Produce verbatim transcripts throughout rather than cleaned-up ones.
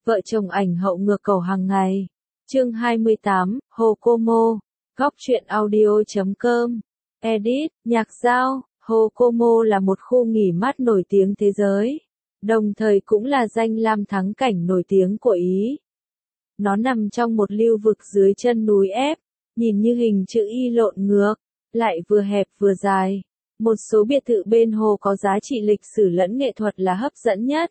Vợ chồng ảnh hậu ngược cầu hàng ngày. Chương hai mươi tám, Hokomo. Góc truyện audio chấm com. Edit, nhạc giao. Hokomo là một khu nghỉ mát nổi tiếng thế giới, đồng thời cũng là danh lam thắng cảnh nổi tiếng của Ý. Nó nằm trong một lưu vực dưới chân núi ép, nhìn như hình chữ Y lộn ngược, lại vừa hẹp vừa dài. Một số biệt thự bên hồ có giá trị lịch sử lẫn nghệ thuật là hấp dẫn nhất.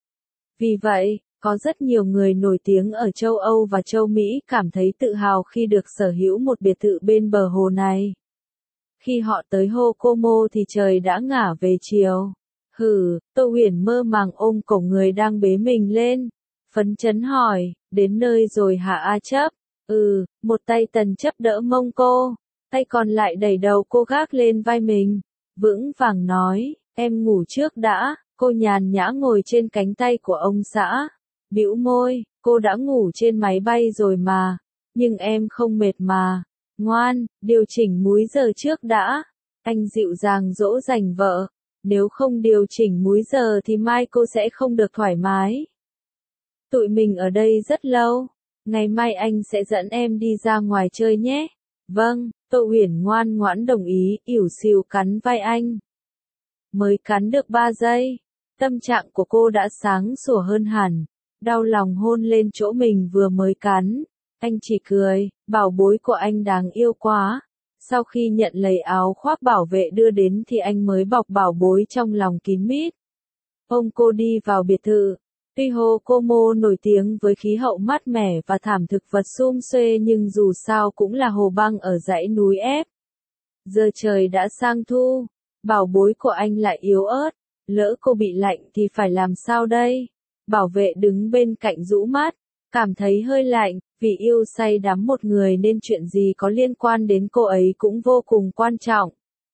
Vì vậy, có rất nhiều người nổi tiếng ở châu Âu và châu Mỹ cảm thấy tự hào khi được sở hữu một biệt thự bên bờ hồ này. Khi họ tới Hokomo thì trời đã ngả về chiều. Hừ, Tô Huyền mơ màng ôm cổ người đang bế mình lên, phấn chấn hỏi, đến nơi rồi hả A Chấp? Ừ, một tay Tần Chấp đỡ mông cô, tay còn lại đẩy đầu cô gác lên vai mình, vững vàng nói, em ngủ trước đã. Cô nhàn nhã ngồi trên cánh tay của ông xã, bĩu môi, cô đã ngủ trên máy bay rồi mà, nhưng em không mệt mà. Ngoan, điều chỉnh múi giờ trước đã. Anh dịu dàng dỗ dành vợ, nếu không điều chỉnh múi giờ thì mai cô sẽ không được thoải mái. Tụi mình ở đây rất lâu, ngày mai anh sẽ dẫn em đi ra ngoài chơi nhé. Vâng, Tô Huyền ngoan ngoãn đồng ý, ỉu xìu cắn vai anh. Mới cắn được ba giây, tâm trạng của cô đã sáng sủa hơn hẳn, đau lòng hôn lên chỗ mình vừa mới cắn. Anh chỉ cười, bảo bối của anh đáng yêu quá. Sau khi nhận lấy áo khoác bảo vệ đưa đến thì anh mới bọc bảo bối trong lòng kín mít. Ôm cô đi vào biệt thự. Tuy Hokomo nổi tiếng với khí hậu mát mẻ và thảm thực vật sum xuê nhưng dù sao cũng là hồ băng ở dãy núi ép. Giờ trời đã sang thu, bảo bối của anh lại yếu ớt. Lỡ cô bị lạnh thì phải làm sao đây? Bảo vệ đứng bên cạnh rũ mắt, cảm thấy hơi lạnh, vì yêu say đắm một người nên chuyện gì có liên quan đến cô ấy cũng vô cùng quan trọng.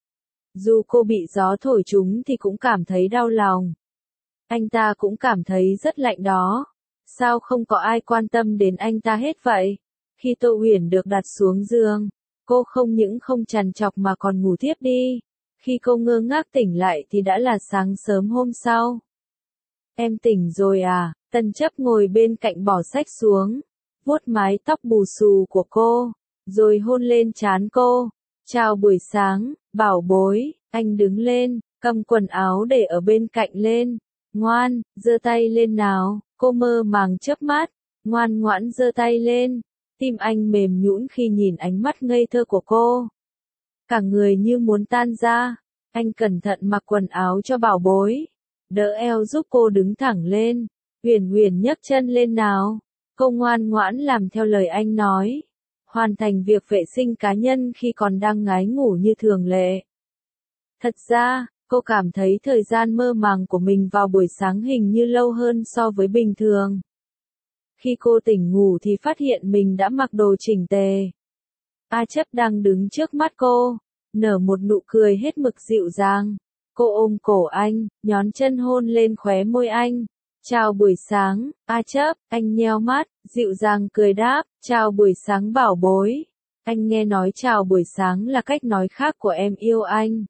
Dù cô bị gió thổi trúng thì cũng cảm thấy đau lòng. Anh ta cũng cảm thấy rất lạnh đó. Sao không có ai quan tâm đến anh ta hết vậy? Khi Tô Huyền được đặt xuống giường, cô không những không trằn trọc mà còn ngủ thiếp đi. Khi cô ngơ ngác tỉnh lại thì đã là sáng sớm hôm sau. Em tỉnh rồi à? Tần Chấp ngồi bên cạnh bỏ sách xuống, vuốt mái tóc bù xù của cô, rồi hôn lên trán cô. Chào buổi sáng, bảo bối. Anh đứng lên, cầm quần áo để ở bên cạnh lên. Ngoan, giơ tay lên nào. Cô mơ màng chớp mắt, ngoan ngoãn giơ tay lên. Tim anh mềm nhũn khi nhìn ánh mắt ngây thơ của cô. Cả người như muốn tan ra. Anh cẩn thận mặc quần áo cho bảo bối, đỡ eo giúp cô đứng thẳng lên. Huyền Huyền nhấc chân lên nào. Cô ngoan ngoãn làm theo lời anh nói, hoàn thành việc vệ sinh cá nhân khi còn đang ngái ngủ như thường lệ. Thật ra, cô cảm thấy thời gian mơ màng của mình vào buổi sáng hình như lâu hơn so với bình thường. Khi cô tỉnh ngủ thì phát hiện mình đã mặc đồ chỉnh tề. A Chấp đang đứng trước mắt cô, nở một nụ cười hết mực dịu dàng. Cô ôm cổ anh, nhón chân hôn lên khóe môi anh. Chào buổi sáng, A Chấp. Anh nheo mắt, dịu dàng cười đáp, chào buổi sáng bảo bối. Anh nghe nói chào buổi sáng là cách nói khác của em yêu anh.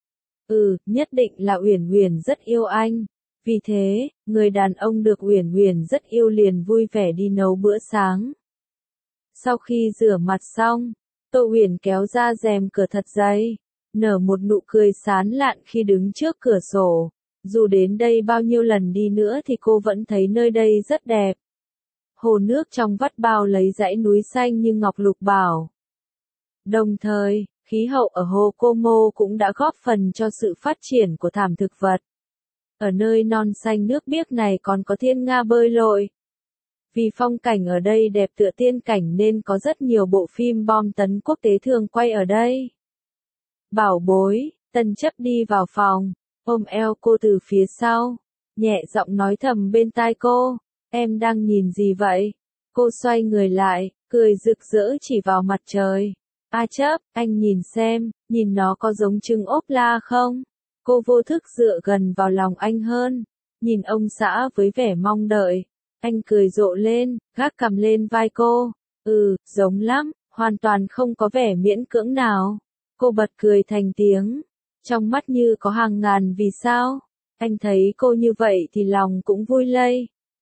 Ừ, nhất định là Uyển Uyển rất yêu anh. Vì thế, người đàn ông được Uyển Uyển rất yêu liền vui vẻ đi nấu bữa sáng. Sau khi rửa mặt xong, Tô Huyền kéo ra rèm cửa thật dày, nở một nụ cười sán lạn khi đứng trước cửa sổ. Dù đến đây bao nhiêu lần đi nữa thì cô vẫn thấy nơi đây rất đẹp. Hồ nước trong vắt bao lấy dãy núi xanh như ngọc lục bảo. Đồng thời, khí hậu ở Hokomo cũng đã góp phần cho sự phát triển của thảm thực vật. Ở nơi non xanh nước biếc này còn có thiên nga bơi lội. Vì phong cảnh ở đây đẹp tựa tiên cảnh nên có rất nhiều bộ phim bom tấn quốc tế thường quay ở đây. Bảo bối, Tần Chấp đi vào phòng, ôm eo cô từ phía sau, nhẹ giọng nói thầm bên tai cô, em đang nhìn gì vậy? Cô xoay người lại, cười rực rỡ chỉ vào mặt trời. A Chấp, anh nhìn xem, nhìn nó có giống trứng ốp la không? Cô vô thức dựa gần vào lòng anh hơn, nhìn ông xã với vẻ mong đợi. Anh cười rộ lên, gác cằm lên vai cô. Ừ, giống lắm, hoàn toàn không có vẻ miễn cưỡng nào. Cô bật cười thành tiếng, trong mắt như có hàng ngàn vì sao. Anh thấy cô như vậy thì lòng cũng vui lây.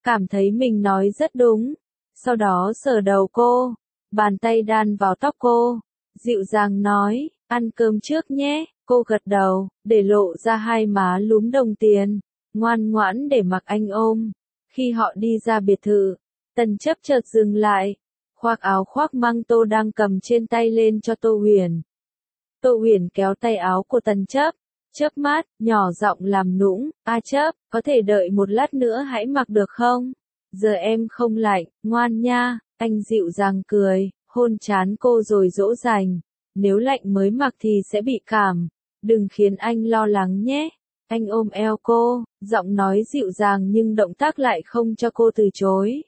cảm thấy mình nói rất đúng. Sau đó sờ đầu cô, bàn tay đan vào tóc cô, dịu dàng nói, ăn cơm trước nhé. Cô gật đầu, để lộ ra hai má lúm đồng tiền, ngoan ngoãn để mặc anh ôm. Khi họ đi ra biệt thự, Tần Chấp chợt dừng lại, khoác áo khoác măng tô đang cầm trên tay lên cho Tô Huyền. Tô Huyền kéo tay áo của Tần Chấp, chớp mắt, nhỏ giọng làm nũng, "A Chấp, có thể đợi một lát nữa hãy mặc được không? Giờ em không lạnh, ngoan nha." Anh dịu dàng cười, hôn trán cô rồi dỗ dành, "Nếu lạnh mới mặc thì sẽ bị cảm, đừng khiến anh lo lắng nhé." Anh ôm eo cô, giọng nói dịu dàng nhưng động tác lại không cho cô từ chối.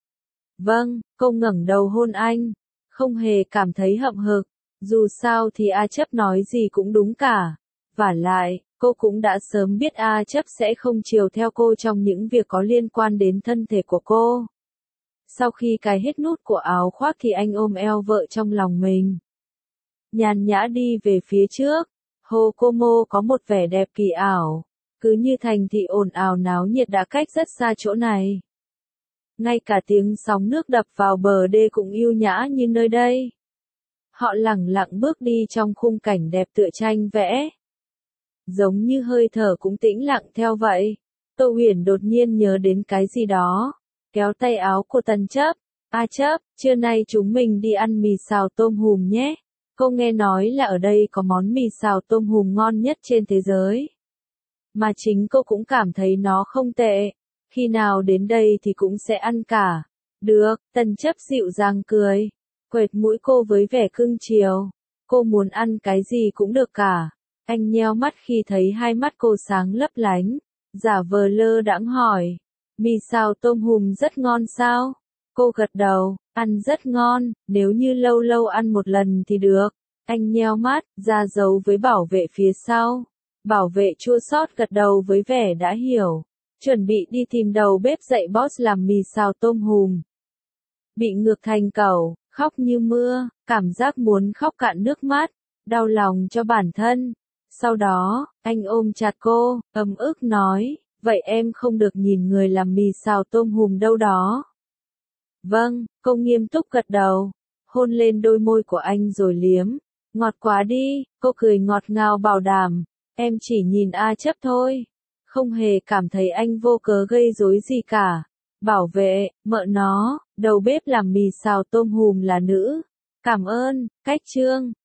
"Vâng." Cô ngẩng đầu hôn anh, không hề cảm thấy hậm hực, dù sao thì A Chấp nói gì cũng đúng cả. Vả lại, cô cũng đã sớm biết A Chấp sẽ không chiều theo cô trong những việc có liên quan đến thân thể của cô. Sau khi cài hết nút của áo khoác thì anh ôm eo vợ trong lòng mình, nhàn nhã đi về phía trước. Hokomo có một vẻ đẹp kỳ ảo, cứ như thành thị ồn ào náo nhiệt đã cách rất xa chỗ này. Ngay cả tiếng sóng nước đập vào bờ đê cũng ưu nhã như nơi đây. Họ lẳng lặng bước đi trong khung cảnh đẹp tựa tranh vẽ, giống như hơi thở cũng tĩnh lặng theo vậy. Tô Huyền đột nhiên nhớ đến cái gì đó, kéo tay áo của Tần Chấp, "A Chấp, trưa nay chúng mình đi ăn mì xào tôm hùm nhé. Cô nghe nói là ở đây có món mì xào tôm hùm ngon nhất trên thế giới. Mà chính cô cũng cảm thấy nó không tệ. Khi nào đến đây thì cũng sẽ ăn cả." "Được." Tần Chấp dịu dàng cười, quệt mũi cô với vẻ cưng chiều. Cô muốn ăn cái gì cũng được cả. Anh nheo mắt khi thấy hai mắt cô sáng lấp lánh, giả vờ lơ đãng hỏi, "Mì xào tôm hùm rất ngon sao?" Cô gật đầu, "Ăn rất ngon, nếu như lâu lâu ăn một lần thì được." Anh nheo mắt, ra dấu với bảo vệ phía sau. Bảo vệ chua xót gật đầu với vẻ đã hiểu, chuẩn bị đi tìm đầu bếp dạy boss làm mì xào tôm hùm. Bị ngược thành cẩu, khóc như mưa, cảm giác muốn khóc cạn nước mắt, đau lòng cho bản thân. Sau đó, anh ôm chặt cô, ấm ức nói, "Vậy em không được nhìn người làm mì xào tôm hùm đâu đó." "Vâng." Cô nghiêm túc gật đầu, hôn lên đôi môi của anh rồi liếm, "Ngọt quá đi." Cô cười ngọt ngào bảo đảm, "Em chỉ nhìn A Chấp thôi, không hề cảm thấy anh vô cớ gây rối gì cả." Bảo vệ, mợ nó, đầu bếp làm mì xào tôm hùm là nữ. Cảm ơn. Cách chương